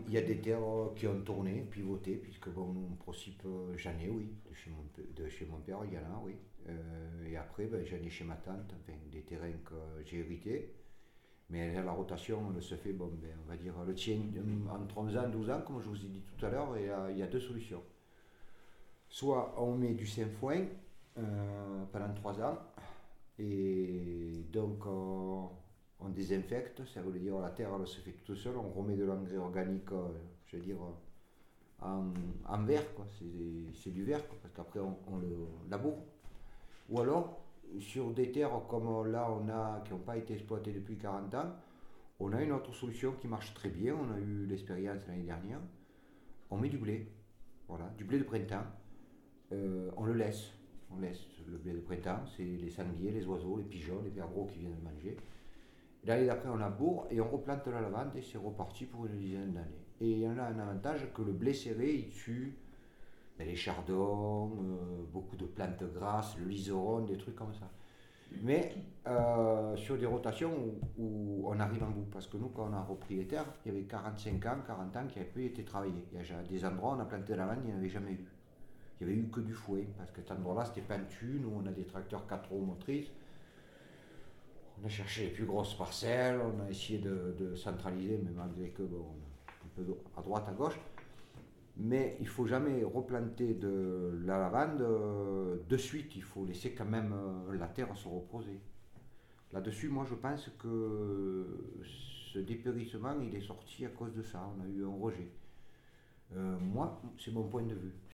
il y a des terres qui ont tourné, pivoté, puisque bon, en principe, j'en ai, oui, de chez mon père, il y en a, oui. Et après, ben, j'en ai chez ma tante, enfin, des terrains que j'ai hérités. Mais la rotation, elle se fait, bon, ben, on va dire, le tien entre 11 ans, 12 ans, comme je vous ai dit tout à l'heure, et il y a deux solutions. Soit on met du sainfoin pendant 3 ans, et donc on désinfecte, ça veut dire la terre elle se fait toute seule, on remet de l'engrais organique, je veux dire, en verre, quoi. C'est du verre, quoi, parce qu'après on le laboure. Ou alors, sur des terres comme là on a, qui n'ont pas été exploitées depuis 40 ans, on a une autre solution qui marche très bien, on a eu l'expérience l'année dernière, on met du blé, voilà, du blé de printemps. On le laisse. On laisse le blé de printemps, c'est les sangliers, les oiseaux, les pigeons, les perdreaux qui viennent manger. L'année d'après, on laboure et on replante la lavande et c'est reparti pour une dizaine d'années. Et il y en a un avantage que le blé serré, il tue les chardons, beaucoup de plantes grasses, le liseron, des trucs comme ça. Mais sur des rotations où on arrive en bout, parce que nous, quand on a repris les terres, il y avait 45 ans, 40 ans qui n'avaient plus été travaillés. Il y a des endroits où on a planté de la lavande, il n'y en avait jamais eu. Il n'y avait eu que du fouet, parce que cet endroit-là, c'était pentu. Nous, on a des tracteurs 4 roues motrices. On a cherché les plus grosses parcelles, on a essayé de centraliser, mais malgré que, bon, on a un peu à droite, à gauche. Mais il ne faut jamais replanter de la lavande de suite. Il faut laisser quand même la terre se reposer. Là-dessus, moi, je pense que ce dépérissement, il est sorti à cause de ça. On a eu un rejet. Moi, c'est mon point de vue.